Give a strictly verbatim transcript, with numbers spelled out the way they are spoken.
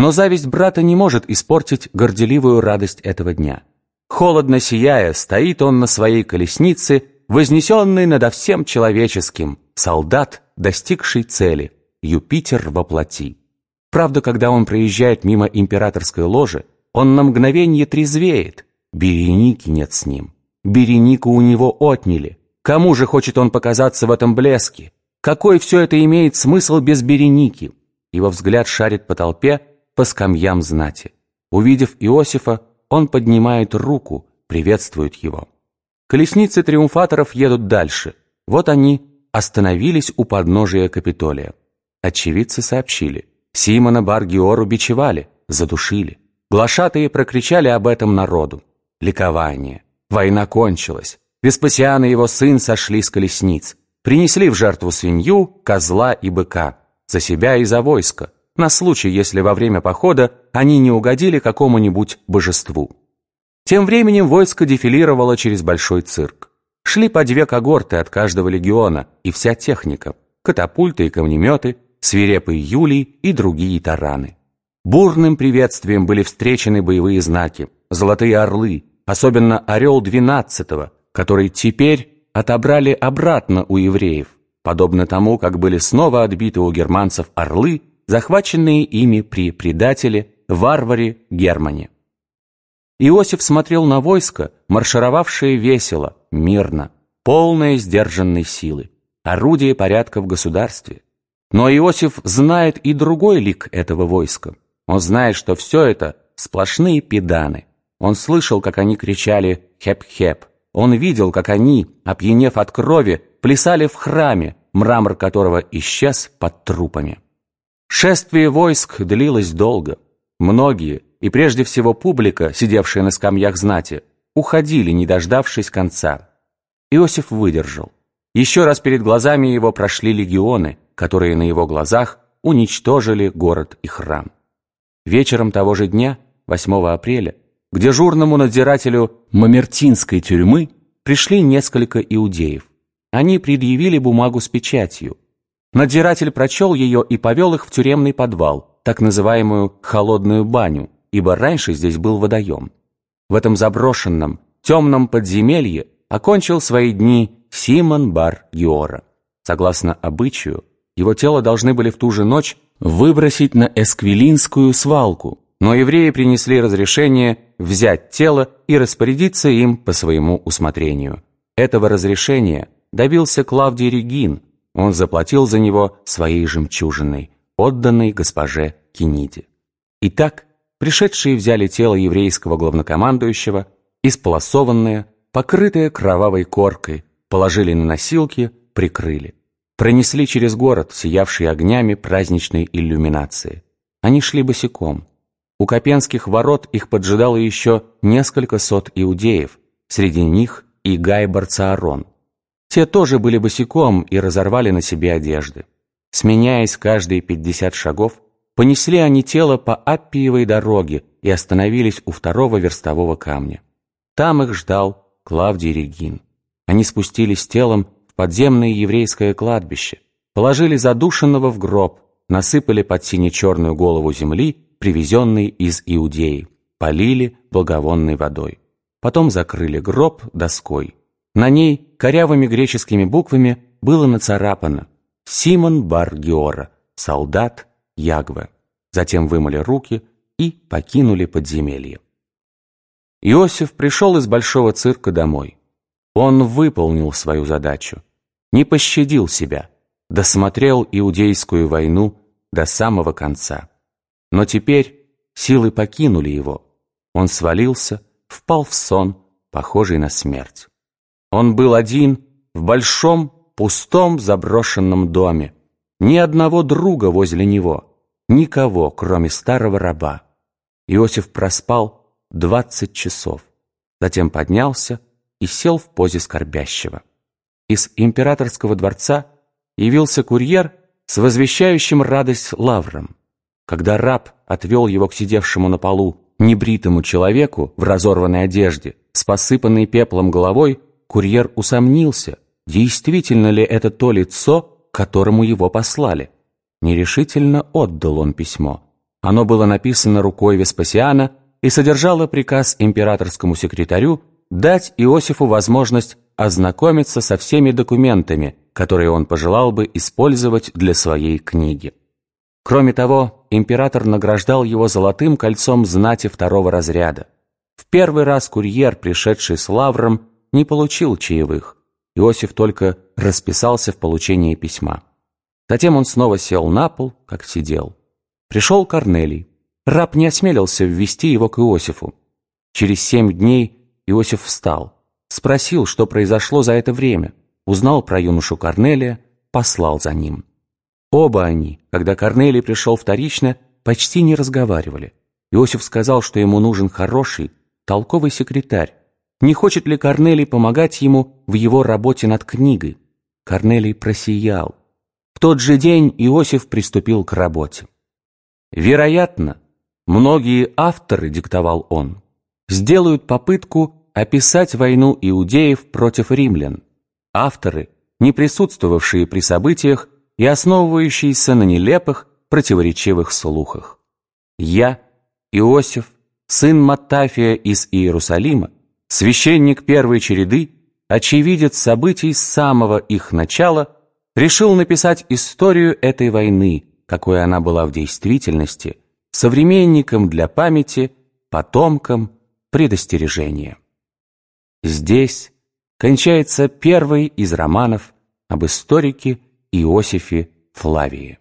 Но зависть брата не может испортить горделивую радость этого дня. Холодно сияя, стоит он на своей колеснице, вознесенный надо всем человеческим, солдат, достигший цели, Юпитер во плоти. Правда, когда он проезжает мимо императорской ложи, он на мгновенье трезвеет. Береники нет с ним. Беренику у него отняли. Кому же хочет он показаться в этом блеске? Какой все это имеет смысл без Береники? Его взгляд шарит по толпе, по скамьям знати. Увидев Иосифа, он поднимает руку, приветствует его. Колесницы триумфаторов едут дальше. Вот они остановились у подножия Капитолия. Очевидцы сообщили: Симона бар-Гиору бичевали, задушили. Глашатые прокричали об этом народу. Ликование. Война кончилась. Веспасиан и его сын сошли с колесниц. Принесли в жертву свинью, козла и быка. За себя и за войско, на случай, если во время похода они не угодили какому-нибудь божеству. Тем временем войско дефилировало через большой цирк. Шли по две когорты от каждого легиона и вся техника, катапульты и камнеметы, свирепый Юлий и другие тараны. Бурным приветствием были встречены боевые знаки, золотые орлы, особенно орел двенадцатого, который теперь отобрали обратно у евреев, подобно тому, как были снова отбиты у германцев орлы, захваченные ими при предателе, варваре Германе. Иосиф смотрел на войско, маршировавшее весело, мирно, полное сдержанной силы, орудие порядка в государстве. Но Иосиф знает и другой лик этого войска. Он знает, что все это сплошные педаны. Он слышал, как они кричали «хеп-хеп». Он видел, как они, опьянев от крови, плясали в храме, мрамор которого исчез под трупами. Шествие войск длилось долго. Многие, и прежде всего публика, сидевшая на скамьях знати, уходили, не дождавшись конца. Иосиф выдержал. Еще раз перед глазами его прошли легионы, которые на его глазах уничтожили город и храм. Вечером того же дня, восьмого апреля, к дежурному надзирателю Мамертинской тюрьмы пришли несколько иудеев. Они предъявили бумагу с печатью. Надзиратель прочел ее и повел их в тюремный подвал, так называемую «холодную баню», ибо раньше здесь был водоем. В этом заброшенном, темном подземелье окончил свои дни Симон бар-Гиора. Согласно обычаю, его тело должны были в ту же ночь выбросить на Эсквилинскую свалку, но евреи принесли разрешение взять тело и распорядиться им по своему усмотрению. Этого разрешения добился Клавдий Регин. Он заплатил за него своей жемчужиной, отданной госпоже Киниде. Итак, пришедшие взяли тело еврейского главнокомандующего, исполосованное, покрытое кровавой коркой, положили на носилки, прикрыли. Пронесли через город, сиявший огнями праздничной иллюминации. Они шли босиком. У Копенских ворот их поджидало еще несколько сот иудеев, среди них и Гай Барцаарон. Те тоже были босиком и разорвали на себе одежды. Сменяясь каждые пятьдесят шагов, понесли они тело по Аппиевой дороге и остановились у второго верстового камня. Там их ждал Клавдий Регин. Они спустились с телом в подземное еврейское кладбище, положили задушенного в гроб, насыпали под сине-черную голову земли, привезенной из Иудеи, полили благовонной водой. Потом закрыли гроб доской. На ней корявыми греческими буквами было нацарапано «Симон бар-Гиора, солдат Ягве». Затем вымыли руки и покинули подземелье. Иосиф пришел из большого цирка домой. Он выполнил свою задачу, не пощадил себя, досмотрел иудейскую войну до самого конца. Но теперь силы покинули его. Он свалился, впал в сон, похожий на смерть. Он был один в большом, пустом, заброшенном доме. Ни одного друга возле него, никого, кроме старого раба. Иосиф проспал двадцать часов. Затем поднялся и сел в позе скорбящего. Из императорского дворца явился курьер с возвещающим радость лавром. Когда раб отвел его к сидевшему на полу небритому человеку в разорванной одежде с посыпанной пеплом головой, курьер усомнился, действительно ли это то лицо, к которому его послали. Нерешительно отдал он письмо. Оно было написано рукой Веспасиана и содержало приказ императорскому секретарю дать Иосифу возможность ознакомиться со всеми документами, которые он пожелал бы использовать для своей книги. Кроме того, император награждал его золотым кольцом знати второго разряда. В первый раз курьер, пришедший с лавром, не получил чаевых. Иосиф только расписался в получении письма. Затем он снова сел на пол, как сидел. Пришел Корнелий. Раб не осмелился ввести его к Иосифу. Через семь дней Иосиф встал, спросил, что произошло за это время, узнал про юношу Корнелия, послал за ним. Оба они, когда Корнелий пришел вторично, почти не разговаривали. Иосиф сказал, что ему нужен хороший, толковый секретарь. Не хочет ли Корнелий помогать ему в его работе над книгой? Корнелий просиял. В тот же день Иосиф приступил к работе. Вероятно, многие авторы, диктовал он, сделают попытку описать войну иудеев против римлян. Авторы, не присутствовавшие при событиях и основывающиеся на нелепых, противоречивых слухах. Я, Иосиф, сын Маттафия из Иерусалима, священник первой череды, очевидец событий с самого их начала, решил написать историю этой войны, какой она была в действительности, современникам для памяти, потомкам предостережения. Здесь кончается первый из романов об историке Иосифе Флавии.